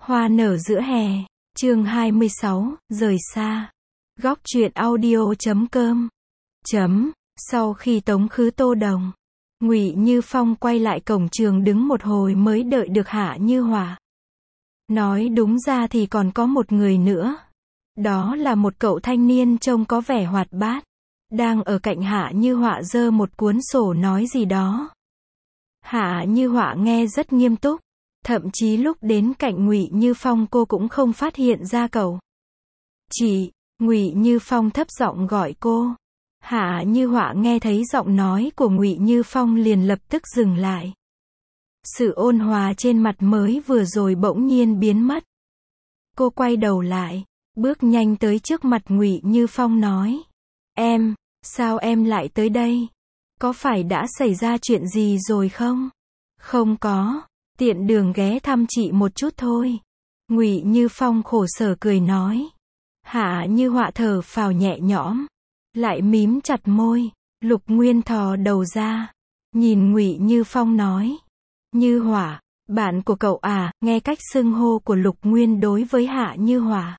Hoa nở giữa hè, chương 26, rời xa. Góc truyện audio.com. Sau khi tống khứ Tô Đồng, Ngụy Như Phong quay lại cổng trường đứng một hồi mới đợi được Hạ Như Họa. Nói đúng ra thì còn có một người nữa. Đó là một cậu thanh niên trông có vẻ hoạt bát, đang ở cạnh Hạ Như Họa giơ một cuốn sổ nói gì đó. Hạ Như Họa nghe rất nghiêm túc, thậm chí lúc đến cạnh Ngụy Như Phong cô cũng không phát hiện ra cậu. Chị, Ngụy Như Phong thấp giọng gọi cô. Hạ Như Họa nghe thấy giọng nói của Ngụy Như Phong liền lập tức dừng lại. Sự ôn hòa trên mặt mới vừa rồi bỗng nhiên biến mất. Cô quay đầu lại, bước nhanh tới trước mặt Ngụy Như Phong nói: "Em, sao em lại tới đây? Có phải đã xảy ra chuyện gì rồi không?" "Không có, tiện đường ghé thăm chị một chút thôi." Ngụy Như Phong khổ sở cười nói. Hạ Như Họa thở phào nhẹ nhõm, lại mím chặt môi. Lục Nguyên thò đầu ra, nhìn Ngụy Như Phong nói: "Như Họa, bạn của cậu à?" Nghe cách xưng hô của Lục Nguyên đối với Hạ Như Họa,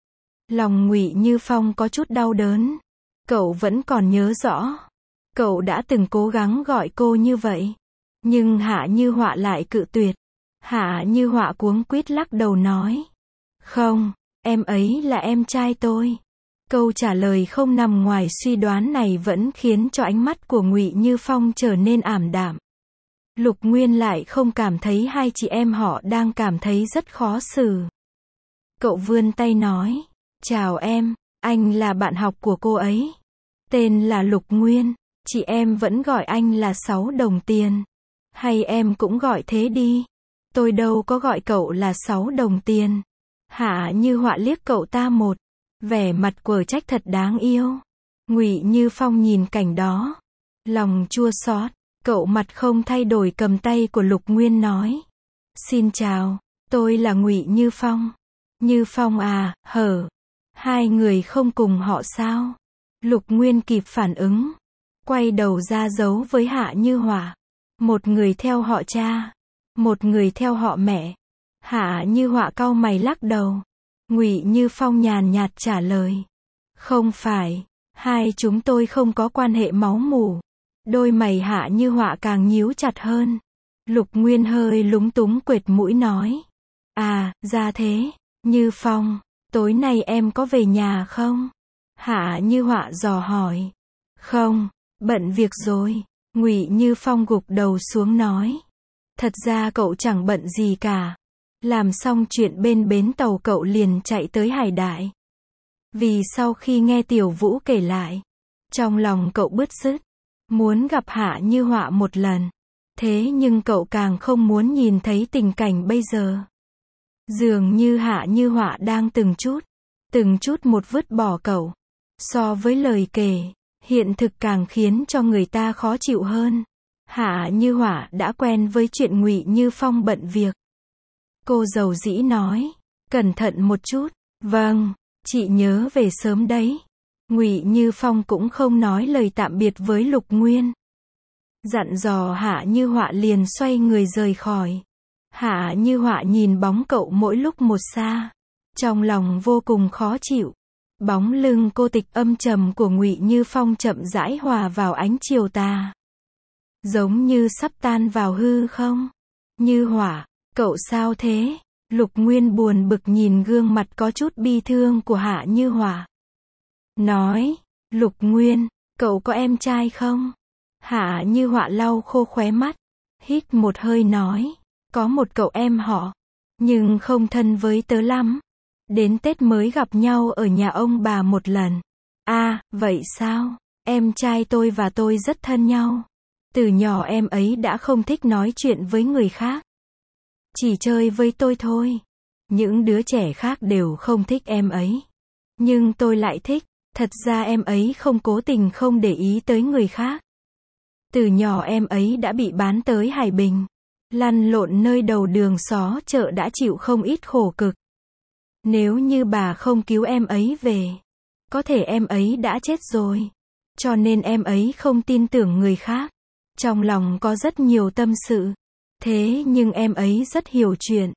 lòng Ngụy Như Phong có chút đau đớn. Cậu vẫn còn nhớ rõ, cậu đã từng cố gắng gọi cô như vậy, nhưng Hạ Như Họa lại cự tuyệt. Hạ Như Họa cuống quýt lắc đầu nói: "Không, em ấy là em trai tôi." Câu trả lời không nằm ngoài suy đoán này vẫn khiến cho ánh mắt của Ngụy Như Phong trở nên ảm đạm. Lục Nguyên lại không cảm thấy hai chị em họ đang cảm thấy rất khó xử. Cậu vươn tay nói: "Chào em, anh là bạn học của cô ấy. Tên là Lục Nguyên, chị em vẫn gọi anh là 6 đồng tiền. Hay em cũng gọi thế đi. Tôi đâu có gọi cậu là 6 đồng tiền." Hạ Như Họa liếc cậu ta một vẻ mặt quở trách thật đáng yêu. Ngụy Như Phong nhìn cảnh đó, lòng chua xót. Cậu mặt không thay đổi cầm tay của Lục Nguyên nói: "Xin chào, tôi là Ngụy Như Phong." "Như Phong à, hở? Hai người không cùng họ sao?" Lục Nguyên kịp phản ứng, quay đầu ra giấu với Hạ Như Họa. "Một người theo họ cha, một người theo họ mẹ." Hạ Như Họa cau mày lắc đầu. Ngụy Như Phong nhàn nhạt trả lời: "Không phải, hai chúng tôi không có quan hệ máu mủ." Đôi mày Hạ Như Họa càng nhíu chặt hơn. Lục Nguyên hơi lúng túng quệt mũi nói: "À, ra thế. Như Phong, tối nay em có về nhà không?" Hạ Như Họa dò hỏi. "Không, bận việc rồi." Ngụy Như Phong gục đầu xuống nói: "Thật ra cậu chẳng bận gì cả. Làm xong chuyện bên bến tàu cậu liền chạy tới Hải Đại." Vì sau khi nghe Tiểu Vũ kể lại, trong lòng cậu bứt rứt, muốn gặp Hạ Như Họa một lần. Thế nhưng cậu càng không muốn nhìn thấy tình cảnh bây giờ. Dường như Hạ Như Họa đang từng chút một vứt bỏ cậu. So với lời kể, hiện thực càng khiến cho người ta khó chịu hơn. Hạ Như Họa đã quen với chuyện Ngụy Như Phong bận việc. Cô dầu dĩ nói: "Cẩn thận một chút." "Vâng, chị nhớ về sớm đấy." Ngụy Như Phong cũng không nói lời tạm biệt với Lục Nguyên. Dặn dò Hạ Như Họa liền xoay người rời khỏi. Hạ Như Họa nhìn bóng cậu mỗi lúc một xa, trong lòng vô cùng khó chịu. Bóng lưng cô tịch âm trầm của Ngụy Như Phong chậm rãi hòa vào ánh chiều tà, giống như sắp tan vào hư không. "Như Họa, cậu sao thế?" Lục Nguyên buồn bực nhìn gương mặt có chút bi thương của Hạ Như Họa, nói: "Lục Nguyên, cậu có em trai không?" Hạ Như Họa lau khô khóe mắt, hít một hơi nói: "Có một cậu em họ, nhưng không thân với tớ lắm. Đến Tết mới gặp nhau ở nhà ông bà một lần." "À, vậy sao? Em trai tôi và tôi rất thân nhau. Từ nhỏ em ấy đã không thích nói chuyện với người khác, chỉ chơi với tôi thôi. Những đứa trẻ khác đều không thích em ấy, nhưng tôi lại thích. Thật ra em ấy không cố tình không để ý tới người khác. Từ nhỏ em ấy đã bị bán tới Hải Bình, lăn lộn nơi đầu đường xó chợ đã chịu không ít khổ cực. Nếu như bà không cứu em ấy về, có thể em ấy đã chết rồi. Cho nên em ấy không tin tưởng người khác. Trong lòng có rất nhiều tâm sự. Thế nhưng em ấy rất hiểu chuyện.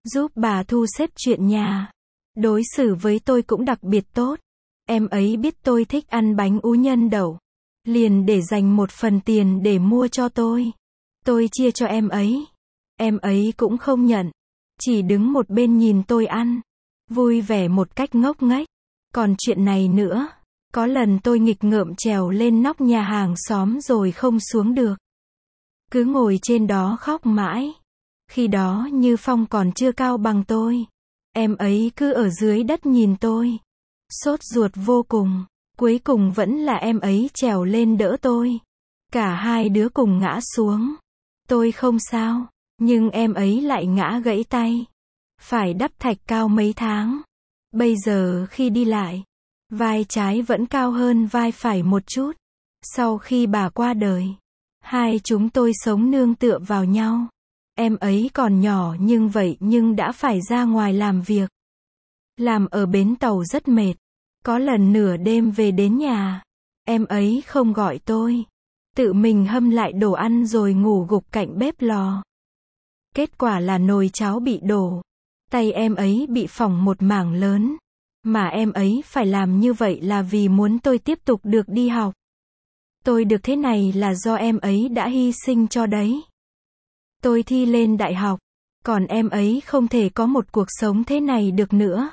giúp bà thu xếp chuyện nhà. Đối xử với tôi cũng đặc biệt tốt. Em ấy biết tôi thích ăn bánh ú nhân đậu. Liền để dành một phần tiền để mua cho tôi. Tôi chia cho em ấy. Em ấy cũng không nhận. Chỉ đứng một bên nhìn tôi ăn. Vui vẻ một cách ngốc nghếch. Còn chuyện này nữa. Có lần tôi nghịch ngợm trèo lên nóc nhà hàng xóm rồi không xuống được. Cứ ngồi trên đó khóc mãi. Khi đó Như Phong còn chưa cao bằng tôi. Em ấy cứ ở dưới đất nhìn tôi. Sốt ruột vô cùng. Cuối cùng vẫn là em ấy trèo lên đỡ tôi. Cả hai đứa cùng ngã xuống. Tôi không sao. Nhưng em ấy lại ngã gãy tay. Phải đắp thạch cao mấy tháng. Bây giờ khi đi lại, vai trái vẫn cao hơn vai phải một chút. Sau khi bà qua đời, hai chúng tôi sống nương tựa vào nhau. Em ấy còn nhỏ nhưng đã phải ra ngoài làm việc. Làm ở bến tàu rất mệt. Có lần nửa đêm về đến nhà, em ấy không gọi tôi. Tự mình hâm lại đồ ăn rồi ngủ gục cạnh bếp lò. Kết quả là nồi cháo bị đổ. Tay em ấy bị phỏng một mảng lớn. Mà em ấy phải làm như vậy là vì muốn tôi tiếp tục được đi học. Tôi được thế này là do em ấy đã hy sinh cho đấy. Tôi thi lên đại học. Còn em ấy không thể có một cuộc sống thế này được nữa.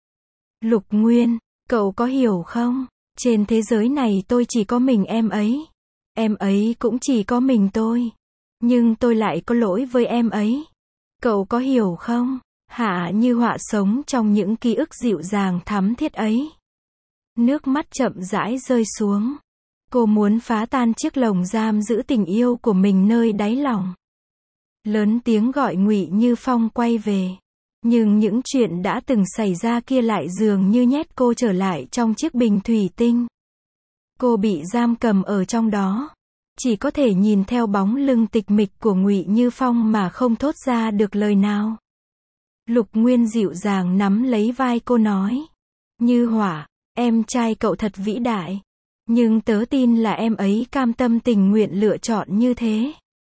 Lục Nguyên, cậu có hiểu không? Trên thế giới này tôi chỉ có mình em ấy. Em ấy cũng chỉ có mình tôi. Nhưng tôi lại có lỗi với em ấy. Cậu có hiểu không? Hạ Như Họa sống trong những ký ức dịu dàng thắm thiết ấy. Nước mắt chậm rãi rơi xuống. Cô muốn phá tan chiếc lồng giam giữ tình yêu của mình nơi đáy lòng. Lớn tiếng gọi Ngụy Như Phong quay về. Nhưng những chuyện đã từng xảy ra kia lại dường như nhét cô trở lại trong chiếc bình thủy tinh. Cô bị giam cầm ở trong đó. Chỉ có thể nhìn theo bóng lưng tịch mịch của Ngụy Như Phong mà không thốt ra được lời nào. Lục Nguyên dịu dàng nắm lấy vai cô nói. Như Họa, em trai cậu thật vĩ đại. Nhưng tớ tin là em ấy cam tâm tình nguyện lựa chọn như thế.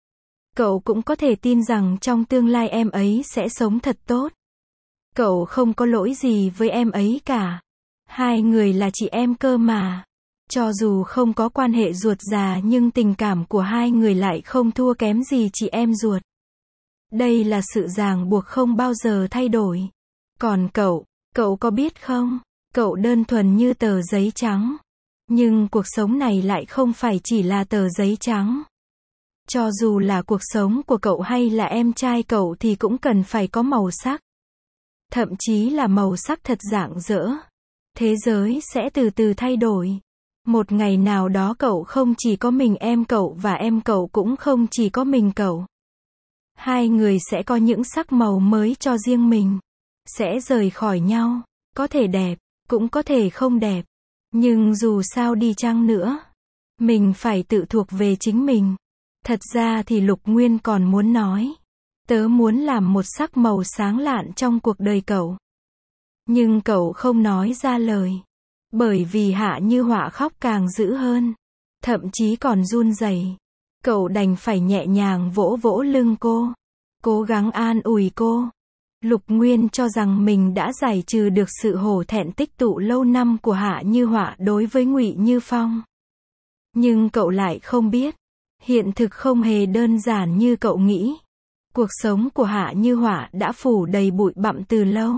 Cậu cũng có thể tin rằng trong tương lai em ấy sẽ sống thật tốt. Cậu không có lỗi gì với em ấy cả. Hai người là chị em cơ mà. Cho dù không có quan hệ ruột già nhưng tình cảm của hai người lại không thua kém gì chị em ruột. Đây là sự ràng buộc không bao giờ thay đổi. Còn cậu có biết không? Cậu đơn thuần như tờ giấy trắng. Nhưng cuộc sống này lại không phải chỉ là tờ giấy trắng. Cho dù là cuộc sống của cậu hay là em trai cậu thì cũng cần phải có màu sắc. Thậm chí là màu sắc thật rạng rỡ. Thế giới sẽ từ từ thay đổi. Một ngày nào đó cậu không chỉ có mình em cậu và em cậu cũng không chỉ có mình cậu. Hai người sẽ có những sắc màu mới cho riêng mình. Sẽ rời khỏi nhau. Có thể đẹp, cũng có thể không đẹp. Nhưng dù sao đi chăng nữa, mình phải tự thuộc về chính mình. Thật ra thì Lục Nguyên còn muốn nói. Tớ muốn làm một sắc màu sáng lạn trong cuộc đời cậu. Nhưng cậu không nói ra lời. Bởi vì Hạ Như Họa khóc càng dữ hơn. Thậm chí còn run rẩy. Cậu đành phải nhẹ nhàng vỗ vỗ lưng cô. Cố gắng an ủi cô. Lục Nguyên cho rằng mình đã giải trừ được sự hổ thẹn tích tụ lâu năm của Hạ Như Họa đối với Ngụy Như Phong. Nhưng cậu lại không biết. Hiện thực không hề đơn giản như cậu nghĩ. Cuộc sống của Hạ Như Họa đã phủ đầy bụi bặm từ lâu.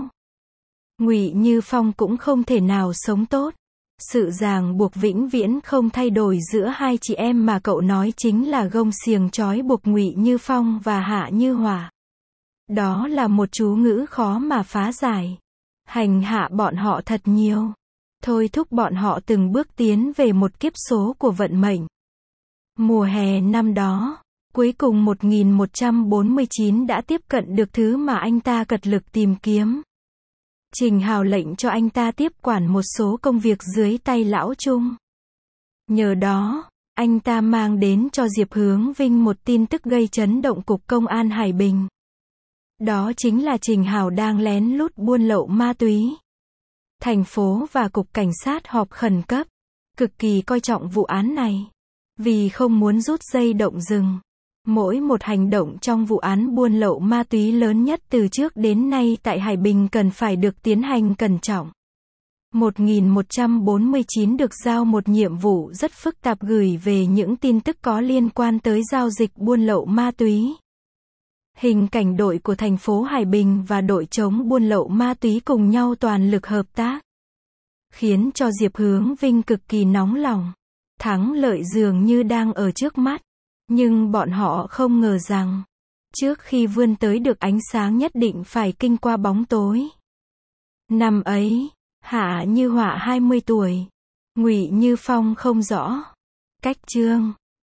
Ngụy Như Phong cũng không thể nào sống tốt. Sự ràng buộc vĩnh viễn không thay đổi giữa hai chị em mà cậu nói chính là gông xiềng trói buộc Ngụy Như Phong và Hạ Như Họa. Đó là một chú ngữ khó mà phá giải. Hành hạ bọn họ thật nhiều. Thôi thúc bọn họ từng bước tiến về một kiếp số của vận mệnh. Mùa hè năm đó, cuối cùng 1149 đã tiếp cận được thứ mà anh ta cật lực tìm kiếm. Trình Hào lệnh cho anh ta tiếp quản một số công việc dưới tay Lão Trung. Nhờ đó, anh ta mang đến cho Diệp Hướng Vinh một tin tức gây chấn động Cục Công an Hải Bình. Đó chính là Trình Hào đang lén lút buôn lậu ma túy. Thành phố và Cục Cảnh sát họp khẩn cấp, cực kỳ coi trọng vụ án này. Vì không muốn rút dây động rừng, Mỗi một hành động trong vụ án buôn lậu ma túy lớn nhất từ trước đến nay tại Hải Bình cần phải được tiến hành cẩn trọng. 1149 được giao một nhiệm vụ rất phức tạp gửi về những tin tức có liên quan tới giao dịch buôn lậu ma túy. Hình cảnh đội của thành phố Hải Bình và đội chống buôn lậu ma túy cùng nhau toàn lực hợp tác, khiến cho Diệp Hướng Vinh cực kỳ nóng lòng. Thắng lợi dường như đang ở trước mắt, nhưng bọn họ không ngờ rằng, trước khi vươn tới được ánh sáng nhất định phải kinh qua bóng tối. Năm ấy, Hạ Như Họa 20 tuổi, Ngụy Như Phong không rõ cách chương.